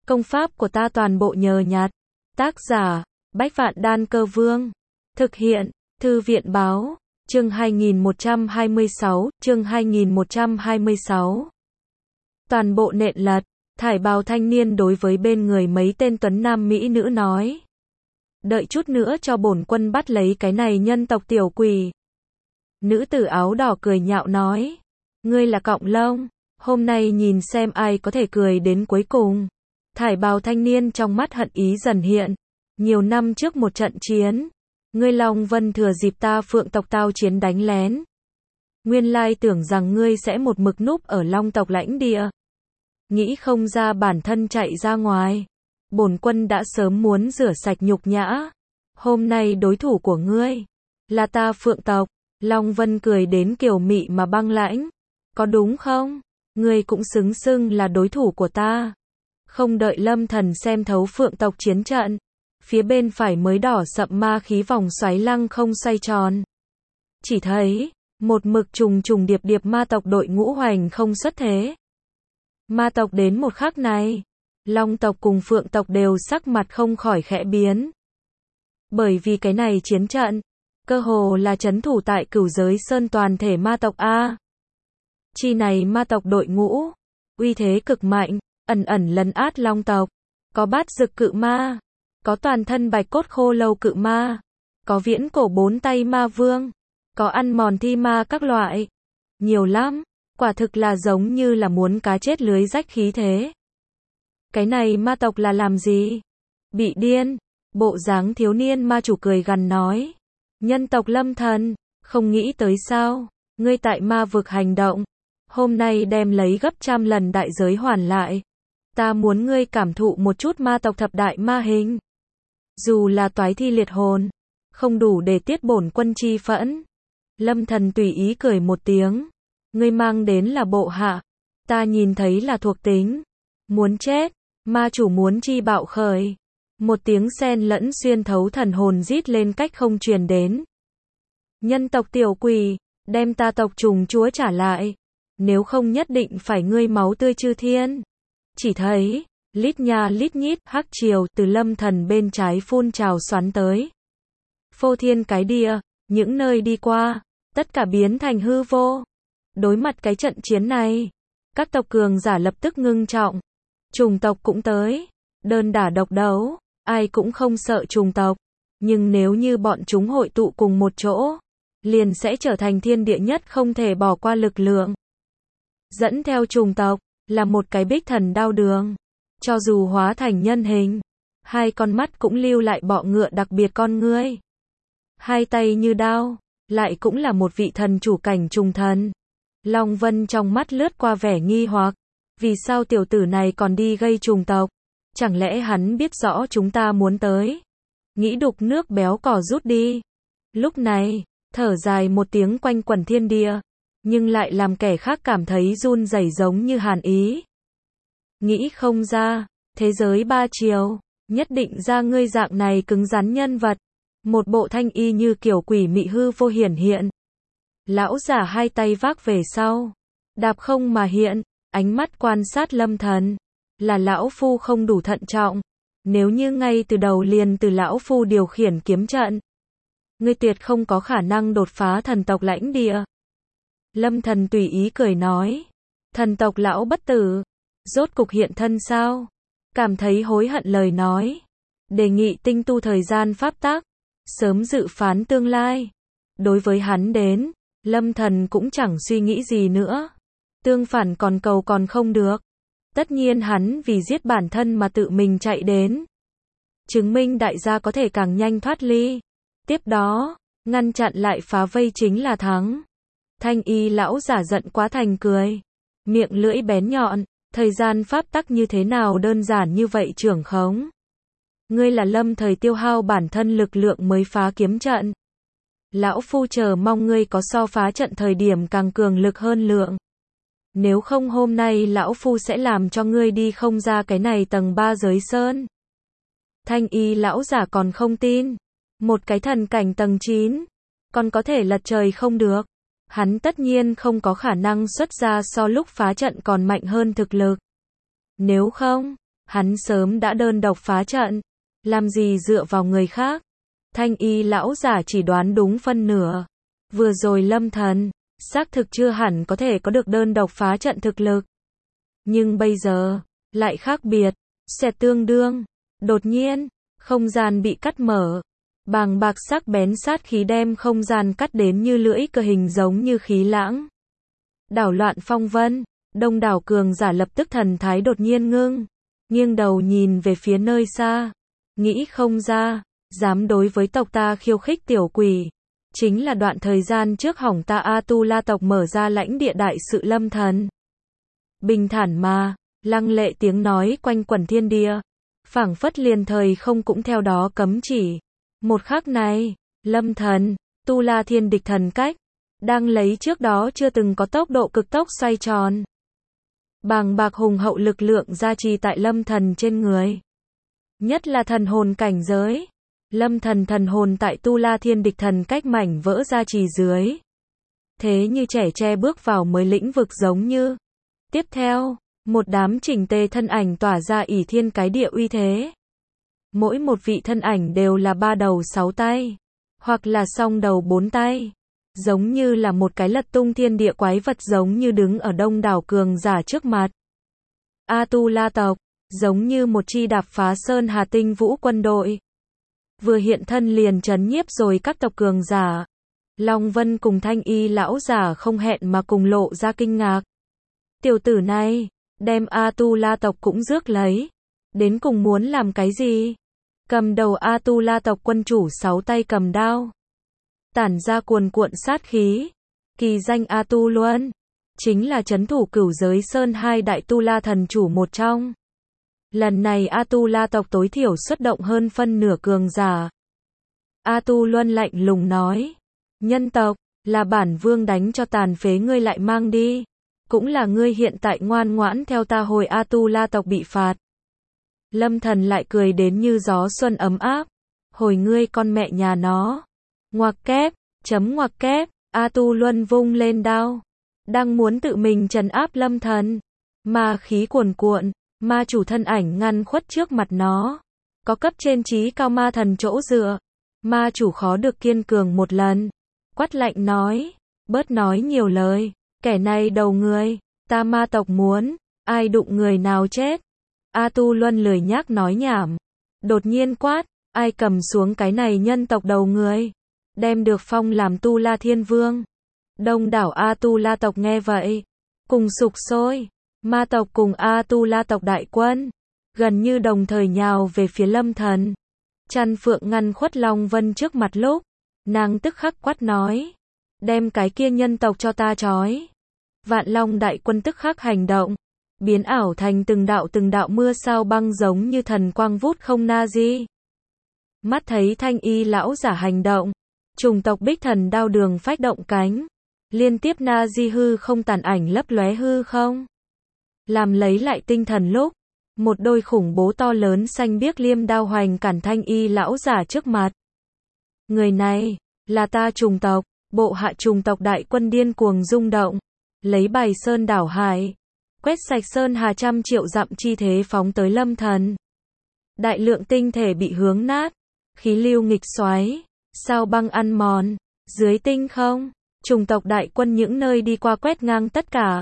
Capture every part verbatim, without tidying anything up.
Công pháp của ta toàn bộ nhờ nhặt. Tác giả, Bách Vạn Đan Cơ Vương. Thực hiện, Thư viện Báo. Chương hai nghìn một trăm hai mươi sáu, chương hai nghìn một trăm hai mươi sáu. Toàn bộ nện lật, thải bào thanh niên đối với bên người mấy tên tuấn nam mỹ nữ nói. Đợi chút nữa cho bổn quân bắt lấy cái này nhân tộc tiểu quỷ. Nữ tử áo đỏ cười nhạo nói. Ngươi là cọng lông, hôm nay nhìn xem ai có thể cười đến cuối cùng. Thải bào thanh niên trong mắt hận ý dần hiện. Nhiều năm trước một trận chiến, ngươi Long Vân thừa dịp ta Phượng tộc tao chiến đánh lén. Nguyên lai tưởng rằng ngươi sẽ một mực núp ở Long tộc lãnh địa. Nghĩ không ra bản thân chạy ra ngoài. Bổn quân đã sớm muốn rửa sạch nhục nhã. Hôm nay đối thủ của ngươi là ta Phượng tộc. Long Vân cười đến kiều mị mà băng lãnh. Có đúng không? Ngươi cũng xứng xưng là đối thủ của ta. Không đợi Lâm Thần xem thấu Phượng tộc chiến trận, phía bên phải mới đỏ sậm ma khí vòng xoáy lăng không xoay tròn. Chỉ thấy, một mực trùng trùng điệp điệp ma tộc đội ngũ hoành không xuất thế. Ma tộc đến một khắc này, Long tộc cùng Phượng tộc đều sắc mặt không khỏi khẽ biến. Bởi vì cái này chiến trận, cơ hồ là trấn thủ tại Cửu Giới Sơn toàn thể ma tộc A. Chi này ma tộc đội ngũ, uy thế cực mạnh, ẩn ẩn lấn át Long tộc. Có bát dực cự ma, có toàn thân bạch cốt khô lâu cự ma, có viễn cổ bốn tay ma vương, có ăn mòn thi ma các loại. Nhiều lắm, quả thực là giống như là muốn cá chết lưới rách khí thế. Cái này ma tộc là làm gì? Bị điên. Bộ dáng thiếu niên ma chủ cười gằn nói. Nhân tộc Lâm Thần, không nghĩ tới sao? Ngươi tại ma vực hành động, hôm nay đem lấy gấp trăm lần đại giới hoàn lại. Ta muốn ngươi cảm thụ một chút ma tộc thập đại ma hình. Dù là toái thi liệt hồn, không đủ để tiết bổn quân chi phẫn. Lâm Thần tùy ý cười một tiếng. Ngươi mang đến là bộ hạ, ta nhìn thấy là thuộc tính. Muốn chết, ma chủ muốn chi bạo khởi. Một tiếng xen lẫn xuyên thấu thần hồn rít lên cách không truyền đến. Nhân tộc tiểu quỷ, đem ta tộc trùng chúa trả lại. Nếu không nhất định phải ngươi máu tươi chư thiên. Chỉ thấy, lít nha lít nhít, hắc triều từ Lâm Thần bên trái phun trào xoắn tới. Phô thiên cái địa, những nơi đi qua, tất cả biến thành hư vô. Đối mặt cái trận chiến này, các tộc cường giả lập tức ngưng trọng. Trùng tộc cũng tới, đơn đả độc đấu, ai cũng không sợ trùng tộc. Nhưng nếu như bọn chúng hội tụ cùng một chỗ, liền sẽ trở thành thiên địa nhất không thể bỏ qua lực lượng. Dẫn theo trùng tộc, là một cái bích thần đao đường. Cho dù hóa thành nhân hình, hai con mắt cũng lưu lại bọ ngựa đặc biệt con ngươi. Hai tay như đao, lại cũng là một vị thần chủ cảnh trùng thần. Long Vân trong mắt lướt qua vẻ nghi hoặc. Vì sao tiểu tử này còn đi gây trùng tộc? Chẳng lẽ hắn biết rõ chúng ta muốn tới? Nghĩ đục nước béo cò rút đi. Lúc này, thở dài một tiếng quanh quẩn thiên địa, nhưng lại làm kẻ khác cảm thấy run rẩy giống như hàn ý. Nghĩ không ra, thế giới ba chiều, nhất định ra ngươi dạng này cứng rắn nhân vật. Một bộ thanh y như kiểu quỷ mị hư vô hiển hiện. Lão giả hai tay vác về sau, đạp không mà hiện, ánh mắt quan sát Lâm Thần. Là lão phu không đủ thận trọng. Nếu như ngay từ đầu liền từ lão phu điều khiển kiếm trận, ngươi tuyệt không có khả năng đột phá thần tộc lãnh địa. Lâm Thần tùy ý cười nói. Thần tộc lão bất tử, rốt cục hiện thân sao? Cảm thấy hối hận lời nói. Đề nghị tinh tu thời gian pháp tắc, sớm dự phán tương lai. Đối với hắn đến, Lâm Thần cũng chẳng suy nghĩ gì nữa. Tương phản còn cầu còn không được. Tất nhiên hắn vì giết bản thân mà tự mình chạy đến. Chứng minh đại gia có thể càng nhanh thoát ly. Tiếp đó, ngăn chặn lại phá vây chính là thắng. Thanh y lão giả giận quá thành cười. Miệng lưỡi bén nhọn, thời gian pháp tắc như thế nào đơn giản như vậy trưởng khống. Ngươi là Lâm thời tiêu hao bản thân lực lượng mới phá kiếm trận. Lão phu chờ mong ngươi có so phá trận thời điểm càng cường lực hơn lượng. Nếu không hôm nay lão phu sẽ làm cho ngươi đi không ra cái này tầng ba giới sơn. Thanh y lão giả còn không tin. Một cái thần cảnh tầng chín, còn có thể lật trời không được. Hắn tất nhiên không có khả năng xuất ra so lúc phá trận còn mạnh hơn thực lực. Nếu không, Hắn sớm đã đơn độc phá trận, làm gì dựa vào người khác. Thanh y lão giả chỉ đoán đúng phân nửa. Vừa rồi Lâm Thần, xác thực chưa hẳn có thể có được đơn độc phá trận thực lực. Nhưng bây giờ, lại khác biệt, sẽ tương đương. Đột nhiên, không gian bị cắt mở. Bàng bạc sắc bén sát khí đem không gian cắt đến như lưỡi cờ hình giống như khí lãng. Đảo loạn phong vân, đông đảo cường giả lập tức thần thái đột nhiên ngưng. Nghiêng đầu nhìn về phía nơi xa. Nghĩ không ra, dám đối với tộc ta khiêu khích tiểu quỷ. Chính là đoạn thời gian trước hỏng ta A-tu-la tộc mở ra lãnh địa đại sự Lâm Thần. Bình thản mà, lăng lệ tiếng nói quanh quẩn thiên địa. Phảng phất liền thời không cũng theo đó cấm chỉ. Một khắc này, Lâm Thần, Tu La Thiên Địch Thần Cách, đang lấy trước đó chưa từng có tốc độ cực tốc xoay tròn. Bàng bạc hùng hậu lực lượng gia trì tại Lâm Thần trên người. Nhất là thần hồn cảnh giới. Lâm Thần thần hồn tại Tu La Thiên Địch Thần Cách mảnh vỡ gia trì dưới. Thế như trẻ tre bước vào mới lĩnh vực giống như. Tiếp theo, một đám chỉnh tề thân ảnh tỏa ra ỷ thiên cái địa uy thế. Mỗi một vị thân ảnh đều là ba đầu sáu tay, hoặc là song đầu bốn tay, giống như là một cái lật tung thiên địa quái vật giống như đứng ở đông đảo cường giả trước mặt. A-tu-la tộc, giống như một chi đạp phá sơn hà tinh vũ quân đội. Vừa hiện thân liền trấn nhiếp rồi các tộc cường giả. Long Vân cùng Thanh Y lão giả không hẹn mà cùng lộ ra kinh ngạc. Tiểu tử này, đem A-tu-la tộc cũng rước lấy. Đến cùng muốn làm cái gì? Cầm đầu A-tu-la tộc quân chủ sáu tay cầm đao. Tản ra cuồn cuộn sát khí. Kỳ danh A-tu Luân. Chính là trấn thủ cửu giới sơn hai đại tu la thần chủ một trong. Lần này A-tu-la tộc tối thiểu xuất động hơn phân nửa cường giả. A-tu Luân lạnh lùng nói. Nhân tộc, là bản vương đánh cho tàn phế ngươi lại mang đi. Cũng là ngươi hiện tại ngoan ngoãn theo ta hồi A-tu-la tộc bị phạt. Lâm Thần lại cười đến như gió xuân ấm áp. Hồi ngươi con mẹ nhà nó. Ngoặc kép, chấm ngoặc kép, A-tu Luân vung lên đao. Đang muốn tự mình trấn áp Lâm Thần. Ma khí cuồn cuộn, ma chủ thân ảnh ngăn khuất trước mặt nó. Có cấp trên trí cao ma thần chỗ dựa. Ma chủ khó được kiên cường một lần. Quát lạnh nói, bớt nói nhiều lời. Kẻ này đầu người, ta ma tộc muốn, ai đụng người nào chết. A-tu Luân lười nhác nói nhảm. Đột nhiên quát, ai cầm xuống cái này nhân tộc đầu người. Đem được phong làm Tu La Thiên Vương. Đông đảo A-tu-la tộc nghe vậy. Cùng sục sôi. Ma tộc cùng A-tu-la tộc đại quân. Gần như đồng thời nhào về phía Lâm Thần. Chăn phượng ngăn khuất Long Vân trước mặt lúc. Nàng tức khắc quát nói. Đem cái kia nhân tộc cho ta trói. Vạn Long đại quân tức khắc hành động. Biến ảo thành từng đạo từng đạo mưa sao băng giống như thần quang vút không na di. Mắt thấy Thanh Y lão giả hành động. Trùng tộc Bích Thần đao đường phách động cánh. Liên tiếp na di hư không tàn ảnh lấp lóe hư không. Làm lấy lại tinh thần lúc. Một đôi khủng bố to lớn xanh biếc liêm đao hoành cản Thanh Y lão giả trước mặt. Người này, là ta trùng tộc. Bộ hạ trùng tộc đại quân điên cuồng rung động. Lấy bài sơn đảo hải. Quét sạch sơn hà trăm triệu dặm chi thế phóng tới Lâm Thần. Đại lượng tinh thể bị hướng nát. Khí lưu nghịch xoáy. Sao băng ăn mòn. Dưới tinh không. Trùng tộc đại quân những nơi đi qua quét ngang tất cả.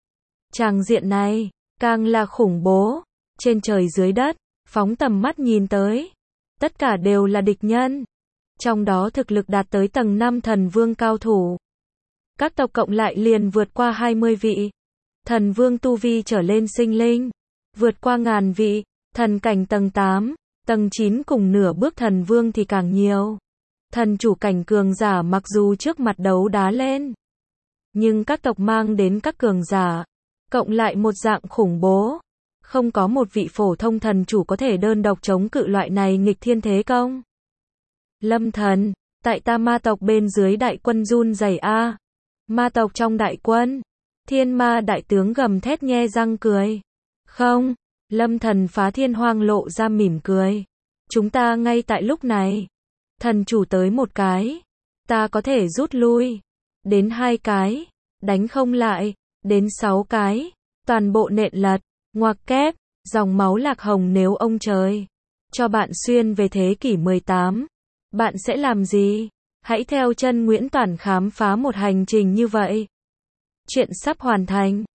Tràng diện này, càng là khủng bố. Trên trời dưới đất, phóng tầm mắt nhìn tới. Tất cả đều là địch nhân. Trong đó thực lực đạt tới tầng năm thần vương cao thủ. Các tộc cộng lại liền vượt qua hai mươi vị. Thần vương tu vi trở lên sinh linh. Vượt qua ngàn vị. Thần cảnh tầng tám, tầng chín cùng nửa bước thần vương thì càng nhiều. Thần chủ cảnh cường giả mặc dù trước mặt đấu đá lên. Nhưng các tộc mang đến các cường giả. Cộng lại một dạng khủng bố. Không có một vị phổ thông thần chủ có thể đơn độc chống cự loại này nghịch thiên thế công. Lâm Thần, tại ta ma tộc bên dưới đại quân run rẩy a. Ma tộc trong đại quân. Thiên ma đại tướng gầm thét nhe răng cười. Không, Lâm Thần phá thiên hoang lộ ra mỉm cười. Chúng ta ngay tại lúc này. Thần chủ tới một cái. Ta có thể rút lui. Đến hai cái. Đánh không lại. Đến sáu cái. Toàn bộ nện lật. Ngoặc kép. Dòng máu lạc hồng nếu ông trời cho bạn xuyên về thế kỷ mười tám, bạn sẽ làm gì? Hãy theo chân Nguyễn Toản khám phá một hành trình như vậy. Chuyện sắp hoàn thành.